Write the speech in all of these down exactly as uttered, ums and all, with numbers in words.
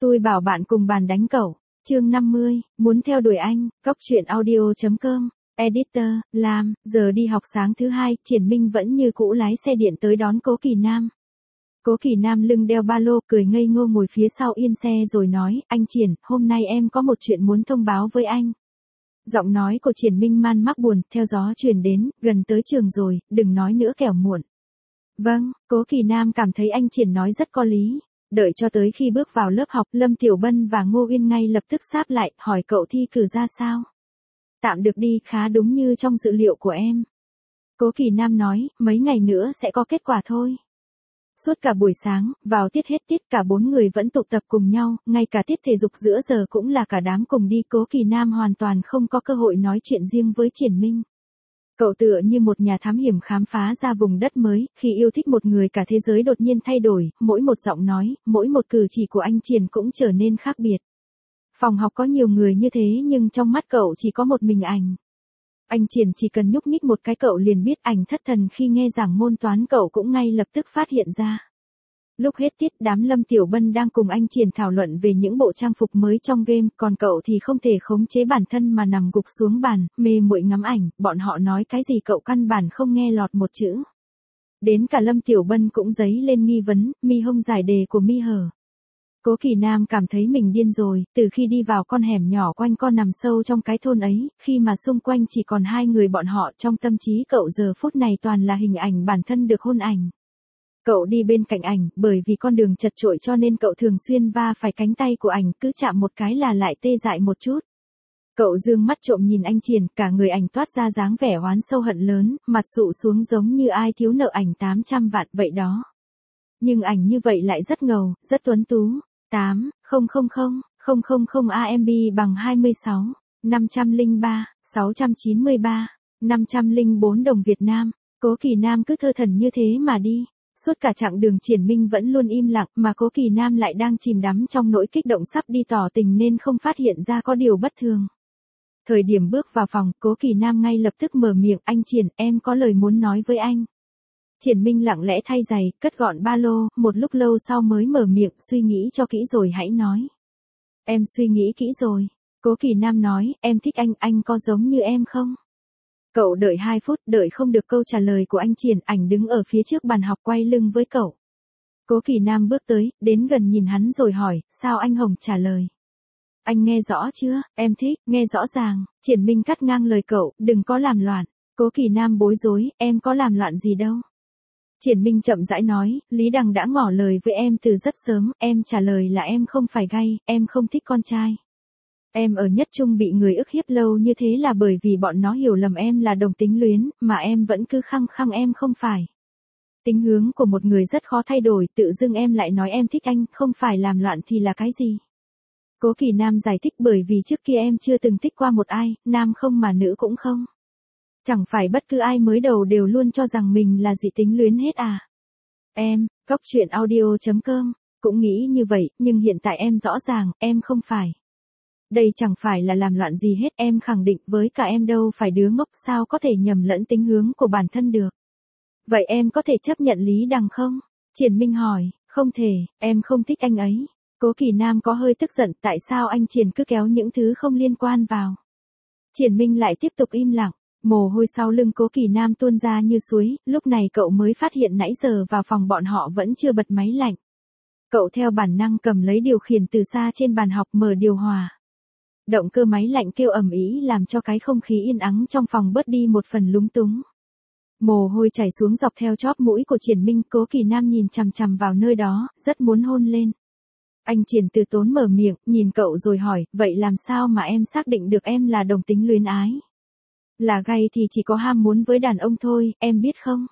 Tôi bảo bạn cùng bàn đánh cậu. Chương năm mươi, muốn theo đuổi anh, cóc truyện audio chấm com. Editor, Lam, giờ đi học sáng thứ hai, Triển Minh vẫn như cũ lái xe điện tới đón Cố Kỳ Nam. Cố Kỳ Nam lưng đeo ba lô, cười ngây ngô ngồi phía sau yên xe rồi nói, anh Triển, hôm nay em có một chuyện muốn thông báo với anh. Giọng nói của Triển Minh man mác buồn, theo gió truyền đến, gần tới trường rồi, đừng nói nữa kẻo muộn. Vâng, Cố Kỳ Nam cảm thấy anh Triển nói rất có lý. Đợi cho tới khi bước vào lớp học, Lâm Tiểu Bân và Ngô Uyên ngay lập tức sáp lại, hỏi cậu thi cử ra sao? Tạm được đi, khá đúng như trong dự liệu của em. Cố Kỳ Nam nói, mấy ngày nữa sẽ có kết quả thôi. Suốt cả buổi sáng, vào tiết hết tiết cả bốn người vẫn tụ tập cùng nhau, ngay cả tiết thể dục giữa giờ cũng là cả đám cùng đi. Cố Kỳ Nam hoàn toàn không có cơ hội nói chuyện riêng với Triển Minh. Cậu tựa như một nhà thám hiểm khám phá ra vùng đất mới, khi yêu thích một người cả thế giới đột nhiên thay đổi, mỗi một giọng nói, mỗi một cử chỉ của anh Triển cũng trở nên khác biệt. Phòng học có nhiều người như thế nhưng trong mắt cậu chỉ có một mình ảnh. Anh Triển chỉ cần nhúc nhích một cái cậu liền biết. Ảnh thất thần khi nghe giảng môn toán cậu cũng ngay lập tức phát hiện ra. Lúc hết tiết đám Lâm Tiểu Bân đang cùng anh Triển thảo luận về những bộ trang phục mới trong game, còn cậu thì không thể khống chế bản thân mà nằm gục xuống bàn, mê muội ngắm ảnh, bọn họ nói cái gì cậu căn bản không nghe lọt một chữ. Đến cả Lâm Tiểu Bân cũng dấy lên nghi vấn, mi hông giải đề của mi hở. Cố Kỳ Nam cảm thấy mình điên rồi, từ khi đi vào con hẻm nhỏ quanh co nằm sâu trong cái thôn ấy, khi mà xung quanh chỉ còn hai người bọn họ, trong tâm trí cậu giờ phút này toàn là hình ảnh bản thân được hôn ảnh. Cậu đi bên cạnh ảnh, bởi vì con đường chật chội cho nên cậu thường xuyên va phải cánh tay của ảnh, cứ chạm một cái là lại tê dại một chút. Cậu dương mắt trộm nhìn anh Triển, cả người ảnh toát ra dáng vẻ oán sâu hận lớn, mặt sụ xuống giống như ai thiếu nợ ảnh tám trăm vạn vậy đó. Nhưng ảnh như vậy lại rất ngầu, rất tuấn tú. tám, không không không, không không không a em bê bằng hai mươi sáu, năm trăm lẻ ba, sáu trăm chín mươi ba, năm trăm lẻ bốn đồng Việt Nam. Cố Kỳ Nam cứ thơ thẩn như thế mà đi. Suốt cả chặng đường Triển Minh vẫn luôn im lặng, mà Cố Kỳ Nam lại đang chìm đắm trong nỗi kích động sắp đi tỏ tình nên không phát hiện ra có điều bất thường. Thời điểm bước vào phòng, Cố Kỳ Nam ngay lập tức mở miệng, anh Triển, em có lời muốn nói với anh. Triển Minh lặng lẽ thay giày, cất gọn ba lô, một lúc lâu sau mới mở miệng, suy nghĩ cho kỹ rồi hãy nói. Em suy nghĩ kỹ rồi. Cố Kỳ Nam nói, em thích anh, anh có giống như em không? Cậu đợi hai phút, đợi không được câu trả lời của anh Triển, ảnh đứng ở phía trước bàn học quay lưng với cậu. Cố Kỳ Nam bước tới, đến gần nhìn hắn rồi hỏi, sao anh Hồng trả lời? Anh nghe rõ chưa, em thích, nghe rõ ràng. Triển Minh cắt ngang lời cậu, đừng có làm loạn. Cố Kỳ Nam bối rối, em có làm loạn gì đâu. Triển Minh chậm rãi nói, Lý Đằng đã ngỏ lời với em từ rất sớm, em trả lời là em không phải gay, em không thích con trai. Em ở nhất trung bị người ức hiếp lâu như thế là bởi vì bọn nó hiểu lầm em là đồng tính luyến, mà em vẫn cứ khăng khăng em không phải. Tính hướng của một người rất khó thay đổi, tự dưng em lại nói em thích anh, không phải làm loạn thì là cái gì? Cố Kỳ Nam giải thích bởi vì trước kia em chưa từng thích qua một ai, nam không mà nữ cũng không. Chẳng phải bất cứ ai mới đầu đều luôn cho rằng mình là dị tính luyến hết à? Em, cóc truyện audio chấm com, cũng nghĩ như vậy, nhưng hiện tại em rõ ràng, em không phải. Đây chẳng phải là làm loạn gì hết, em khẳng định, với cả em đâu phải đứa ngốc, sao có thể nhầm lẫn tính hướng của bản thân được. Vậy em có thể chấp nhận Lý Đằng không? Triển Minh hỏi, không thể, em không thích anh ấy. Cố Kỳ Nam có hơi tức giận, tại sao anh Triển cứ kéo những thứ không liên quan vào. Triển Minh lại tiếp tục im lặng. Mồ hôi sau lưng Cố Kỳ Nam tuôn ra như suối, lúc này cậu mới phát hiện nãy giờ vào phòng bọn họ vẫn chưa bật máy lạnh. Cậu theo bản năng cầm lấy điều khiển từ xa trên bàn học, mở điều hòa. Động cơ máy lạnh kêu ầm ĩ làm cho cái không khí yên ắng trong phòng bớt đi một phần lúng túng. Mồ hôi chảy xuống dọc theo chóp mũi của Triển Minh, Cố Kỳ Nam nhìn chằm chằm vào nơi đó, rất muốn hôn lên. Anh Triển từ tốn mở miệng, nhìn cậu rồi hỏi, vậy làm sao mà em xác định được em là đồng tính luyến ái? Là gay thì chỉ có ham muốn với đàn ông thôi, em biết không?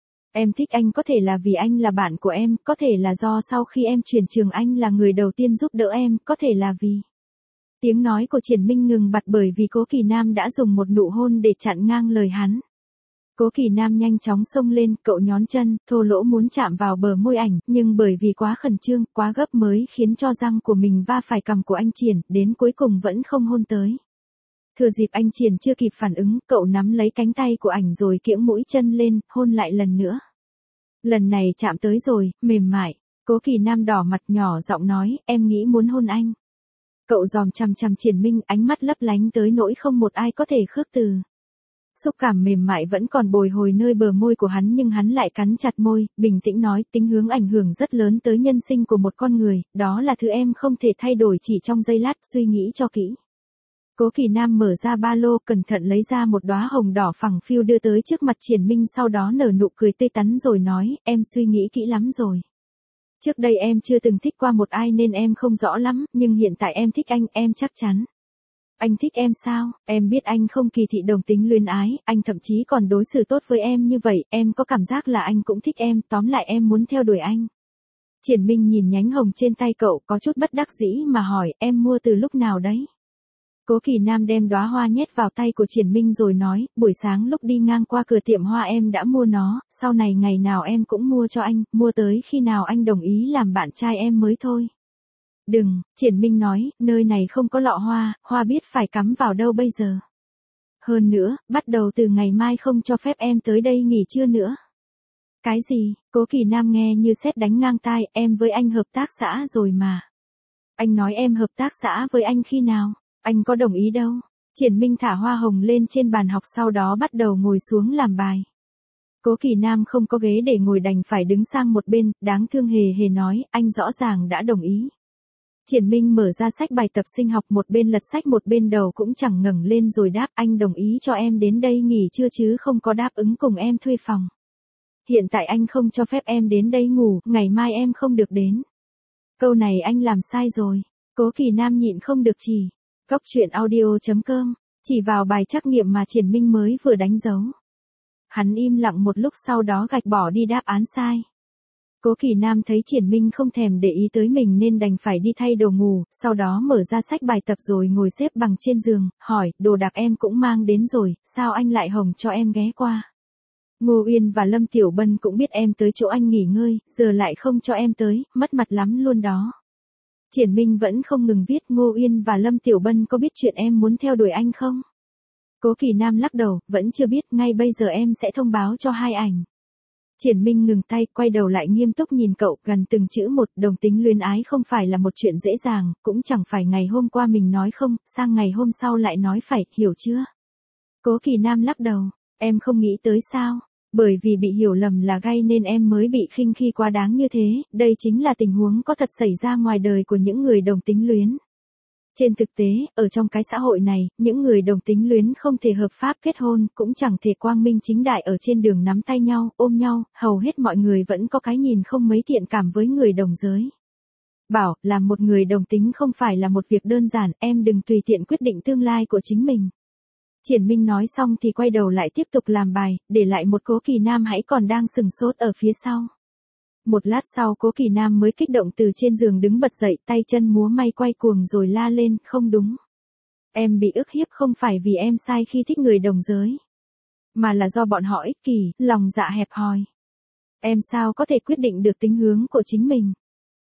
Em thích anh có thể là vì anh là bạn của em, có thể là do sau khi em chuyển trường anh là người đầu tiên giúp đỡ em, có thể là vì... Tiếng nói của Triển Minh ngừng bặt bởi vì Cố Kỳ Nam đã dùng một nụ hôn để chặn ngang lời hắn. Cố Kỳ Nam nhanh chóng xông lên, cậu nhón chân, thô lỗ muốn chạm vào bờ môi ảnh, nhưng bởi vì quá khẩn trương, quá gấp mới khiến cho răng của mình va phải cằm của anh Triển, đến cuối cùng vẫn không hôn tới. Thừa dịp anh Triển chưa kịp phản ứng, cậu nắm lấy cánh tay của ảnh rồi kiễng mũi chân lên, hôn lại lần nữa. Lần này chạm tới rồi, mềm mại. Cố Kỳ Nam đỏ mặt nhỏ giọng nói, em nghĩ muốn hôn anh. Cậu giòm chằm chằm Triển Minh, ánh mắt lấp lánh tới nỗi không một ai có thể khước từ. Xúc cảm mềm mại vẫn còn bồi hồi nơi bờ môi của hắn nhưng hắn lại cắn chặt môi, bình tĩnh nói, tính hướng ảnh hưởng rất lớn tới nhân sinh của một con người, đó là thứ em không thể thay đổi chỉ trong giây lát, suy nghĩ cho kỹ. Cố Kỳ Nam mở ra ba lô, cẩn thận lấy ra một đóa hồng đỏ phẳng phiu đưa tới trước mặt Triển Minh, sau đó nở nụ cười tươi tắn rồi nói, em suy nghĩ kỹ lắm rồi. Trước đây em chưa từng thích qua một ai nên em không rõ lắm, nhưng hiện tại em thích anh, em chắc chắn. Anh thích em sao? Em biết anh không kỳ thị đồng tính luyến ái, anh thậm chí còn đối xử tốt với em như vậy, em có cảm giác là anh cũng thích em, tóm lại em muốn theo đuổi anh. Triển Minh nhìn nhánh hồng trên tay cậu, có chút bất đắc dĩ mà hỏi, em mua từ lúc nào đấy? Cố Kỳ Nam đem đóa hoa nhét vào tay của Triển Minh rồi nói, buổi sáng lúc đi ngang qua cửa tiệm hoa em đã mua nó, sau này ngày nào em cũng mua cho anh, mua tới khi nào anh đồng ý làm bạn trai em mới thôi. Đừng, Triển Minh nói, nơi này không có lọ hoa, hoa biết phải cắm vào đâu bây giờ. Hơn nữa, bắt đầu từ ngày mai không cho phép em tới đây nghỉ trưa nữa. Cái gì? Cố Kỳ Nam nghe như sét đánh ngang tai, em với anh hợp tác xã rồi mà. Anh nói em hợp tác xã với anh khi nào? Anh có đồng ý đâu. Triển Minh thả hoa hồng lên trên bàn học sau đó bắt đầu ngồi xuống làm bài. Cố Kỳ Nam không có ghế để ngồi đành phải đứng sang một bên, đáng thương hề hề nói, anh rõ ràng đã đồng ý. Triển Minh mở ra sách bài tập sinh học, một bên lật sách một bên đầu cũng chẳng ngẩng lên rồi đáp, anh đồng ý cho em đến đây nghỉ trưa chứ không có đáp ứng cùng em thuê phòng. Hiện tại anh không cho phép em đến đây ngủ, ngày mai em không được đến. Câu này anh làm sai rồi. Cố Kỳ Nam nhịn không được chỉ. Cóc truyện audio chấm com, chỉ vào bài trắc nghiệm mà Triển Minh mới vừa đánh dấu. Hắn im lặng một lúc sau đó gạch bỏ đi đáp án sai. Cố Kỳ Nam thấy Triển Minh không thèm để ý tới mình nên đành phải đi thay đồ ngủ, sau đó mở ra sách bài tập rồi ngồi xếp bằng trên giường, hỏi, đồ đạc em cũng mang đến rồi, sao anh lại hồng cho em ghé qua? Ngô Uyên và Lâm Tiểu Bân cũng biết em tới chỗ anh nghỉ ngơi, giờ lại không cho em tới, mất mặt lắm luôn đó. Triển Minh vẫn không ngừng viết, Ngô Uyên và Lâm Tiểu Bân có biết chuyện em muốn theo đuổi anh không? Cố Kỳ Nam lắc đầu, vẫn chưa biết, ngay bây giờ em sẽ thông báo cho hai ảnh. Triển Minh ngừng tay, quay đầu lại nghiêm túc nhìn cậu, gần từng chữ một, đồng tính luyến ái không phải là một chuyện dễ dàng, cũng chẳng phải ngày hôm qua mình nói không, sang ngày hôm sau lại nói phải, hiểu chưa? Cố Kỳ Nam lắc đầu, em không nghĩ tới sao? Bởi vì bị hiểu lầm là gay nên em mới bị khinh khi quá đáng như thế, đây chính là tình huống có thật xảy ra ngoài đời của những người đồng tính luyến. Trên thực tế, ở trong cái xã hội này, những người đồng tính luyến không thể hợp pháp kết hôn, cũng chẳng thể quang minh chính đại ở trên đường nắm tay nhau, ôm nhau, hầu hết mọi người vẫn có cái nhìn không mấy thiện cảm với người đồng giới. Bảo, làm một người đồng tính không phải là một việc đơn giản, em đừng tùy tiện quyết định tương lai của chính mình. Triển Minh nói xong thì quay đầu lại tiếp tục làm bài, để lại một Cố Kỳ Nam hãy còn đang sừng sốt ở phía sau. Một lát sau Cố Kỳ Nam mới kích động từ trên giường đứng bật dậy, tay chân múa may quay cuồng rồi la lên, không đúng. Em bị ức hiếp không phải vì em sai khi thích người đồng giới, mà là do bọn họ ích kỷ, lòng dạ hẹp hòi. Em sao có thể quyết định được tính hướng của chính mình?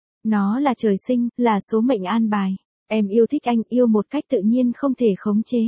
Nó là trời sinh, là số mệnh an bài. Em yêu thích anh, yêu một cách tự nhiên không thể khống chế.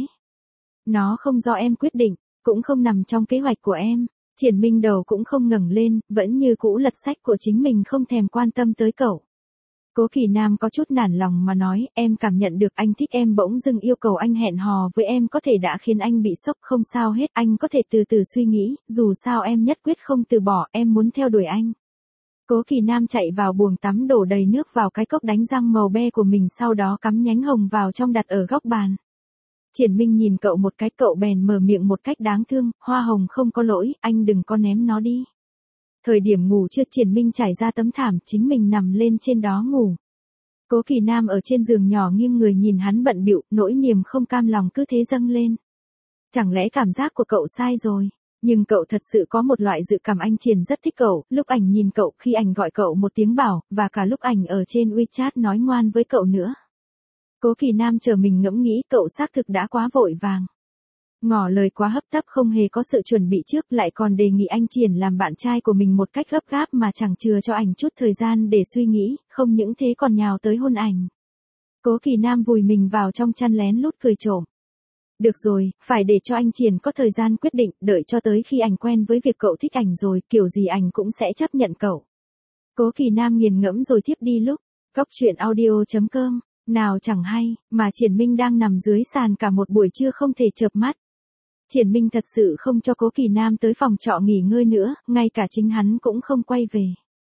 Nó không do em quyết định, cũng không nằm trong kế hoạch của em. Triển Minh đầu cũng không ngẩng lên, vẫn như cũ lật sách của chính mình không thèm quan tâm tới cậu. Cố Kỳ Nam có chút nản lòng mà nói, em cảm nhận được anh thích em, bỗng dưng yêu cầu anh hẹn hò với em có thể đã khiến anh bị sốc, không sao hết, anh có thể từ từ suy nghĩ, dù sao em nhất quyết không từ bỏ, em muốn theo đuổi anh. Cố Kỳ Nam chạy vào buồng tắm đổ đầy nước vào cái cốc đánh răng màu be của mình, sau đó cắm nhánh hồng vào trong đặt ở góc bàn. Triển Minh nhìn cậu một cái, cậu bèn mở miệng một cách đáng thương, hoa hồng không có lỗi, anh đừng có ném nó đi. Thời điểm ngủ trưa Triển Minh trải ra tấm thảm, chính mình nằm lên trên đó ngủ. Cố Kỳ Nam ở trên giường nhỏ nghiêng người nhìn hắn bận bịu, nỗi niềm không cam lòng cứ thế dâng lên. Chẳng lẽ cảm giác của cậu sai rồi? Nhưng cậu thật sự có một loại dự cảm anh Triển rất thích cậu, lúc ảnh nhìn cậu, khi ảnh gọi cậu một tiếng bảo, và cả lúc ảnh ở trên WeChat nói ngoan với cậu nữa. Cố Kỳ Nam chờ mình ngẫm nghĩ, cậu xác thực đã quá vội vàng. Ngỏ lời quá hấp tấp, không hề có sự chuẩn bị trước, lại còn đề nghị anh Triển làm bạn trai của mình một cách gấp gáp mà chẳng chừa cho ảnh chút thời gian để suy nghĩ, không những thế còn nhào tới hôn ảnh. Cố Kỳ Nam vùi mình vào trong chăn lén lút cười trộm. Được rồi, phải để cho anh Triển có thời gian quyết định, đợi cho tới khi ảnh quen với việc cậu thích ảnh rồi, kiểu gì ảnh cũng sẽ chấp nhận cậu. Cố Kỳ Nam nghiền ngẫm rồi thiếp đi lúc. Cóc truyện audio chấm com, nào chẳng hay, mà Triển Minh đang nằm dưới sàn cả một buổi trưa không thể chợp mắt. Triển Minh thật sự không cho Cố Kỳ Nam tới phòng trọ nghỉ ngơi nữa, ngay cả chính hắn cũng không quay về.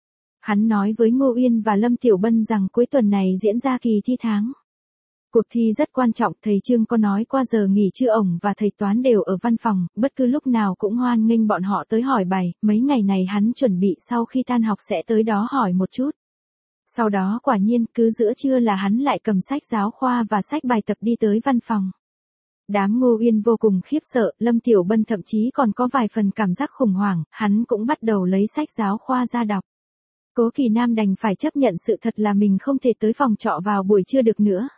Hắn nói với Ngô Uyên và Lâm Tiểu Bân rằng cuối tuần này diễn ra kỳ thi tháng. Cuộc thi rất quan trọng, thầy Trương có nói qua giờ nghỉ trưa ổng và thầy Toán đều ở văn phòng, bất cứ lúc nào cũng hoan nghênh bọn họ tới hỏi bài, mấy ngày này hắn chuẩn bị sau khi tan học sẽ tới đó hỏi một chút. Sau đó quả nhiên cứ giữa trưa là hắn lại cầm sách giáo khoa và sách bài tập đi tới văn phòng. Đám Ngô Uyên vô cùng khiếp sợ, Lâm Tiểu Bân thậm chí còn có vài phần cảm giác khủng hoảng, hắn cũng bắt đầu lấy sách giáo khoa ra đọc. Cố Kỳ Nam đành phải chấp nhận sự thật là mình không thể tới phòng trọ vào buổi trưa được nữa.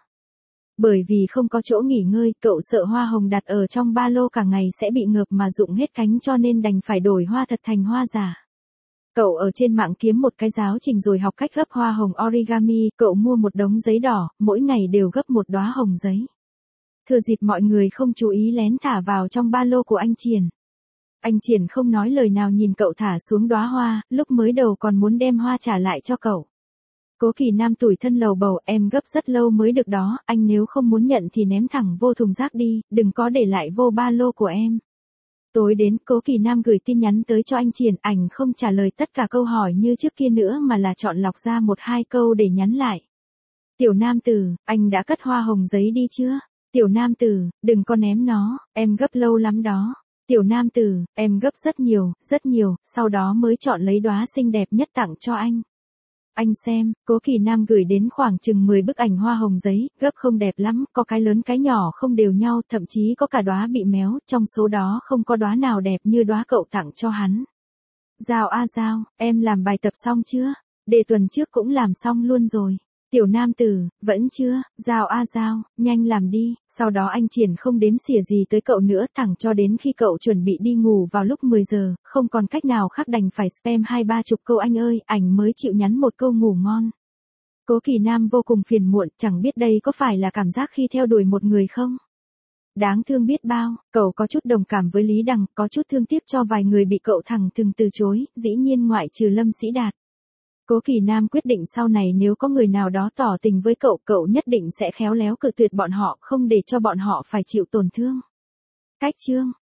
Bởi vì không có chỗ nghỉ ngơi, cậu sợ hoa hồng đặt ở trong ba lô cả ngày sẽ bị ngợp mà rụng hết cánh cho nên đành phải đổi hoa thật thành hoa giả. Cậu ở trên mạng kiếm một cái giáo trình rồi học cách gấp hoa hồng origami, cậu mua một đống giấy đỏ, mỗi ngày đều gấp một đóa hồng giấy. Thừa dịp mọi người không chú ý lén thả vào trong ba lô của anh Triển. Anh Triển không nói lời nào nhìn cậu thả xuống đóa hoa, lúc mới đầu còn muốn đem hoa trả lại cho cậu. Cố Kỳ Nam tủi thân lầu bầu, em gấp rất lâu mới được đó, anh nếu không muốn nhận thì ném thẳng vô thùng rác đi, đừng có để lại vô ba lô của em. Tối đến, Cố Kỳ Nam gửi tin nhắn tới cho anh Triển, ảnh không trả lời tất cả câu hỏi như trước kia nữa mà là chọn lọc ra một hai câu để nhắn lại. Tiểu Nam Tử, anh đã cất hoa hồng giấy đi chưa? Tiểu Nam Tử, đừng có ném nó, em gấp lâu lắm đó. Tiểu Nam Tử, em gấp rất nhiều, rất nhiều, sau đó mới chọn lấy đóa xinh đẹp nhất tặng cho anh. Anh xem, Cố Kỳ Nam gửi đến khoảng chừng mười bức ảnh hoa hồng giấy, gấp không đẹp lắm, có cái lớn cái nhỏ không đều nhau, thậm chí có cả đóa bị méo, trong số đó không có đóa nào đẹp như đóa cậu tặng cho hắn. Giao a Giao, em làm bài tập xong chưa? Đề tuần trước cũng làm xong luôn rồi. Tiểu Nam Tử, vẫn chưa? Giao a Giao, nhanh làm đi. Sau đó anh Triển không đếm xỉa gì tới cậu nữa, thẳng cho đến khi cậu chuẩn bị đi ngủ vào lúc mười giờ, không còn cách nào khác đành phải spam hai ba chục câu anh ơi, ảnh mới chịu nhắn một câu ngủ ngon. Cố Kỳ Nam vô cùng phiền muộn, chẳng biết đây có phải là cảm giác khi theo đuổi một người không? Đáng thương biết bao, cậu có chút đồng cảm với Lý Đằng, có chút thương tiếc cho vài người bị cậu thẳng thừng từ chối, dĩ nhiên ngoại trừ Lâm Sĩ Đạt. Cố Kỳ Nam quyết định sau này nếu có người nào đó tỏ tình với cậu, cậu nhất định sẽ khéo léo cự tuyệt bọn họ, không để cho bọn họ phải chịu tổn thương. Cách chương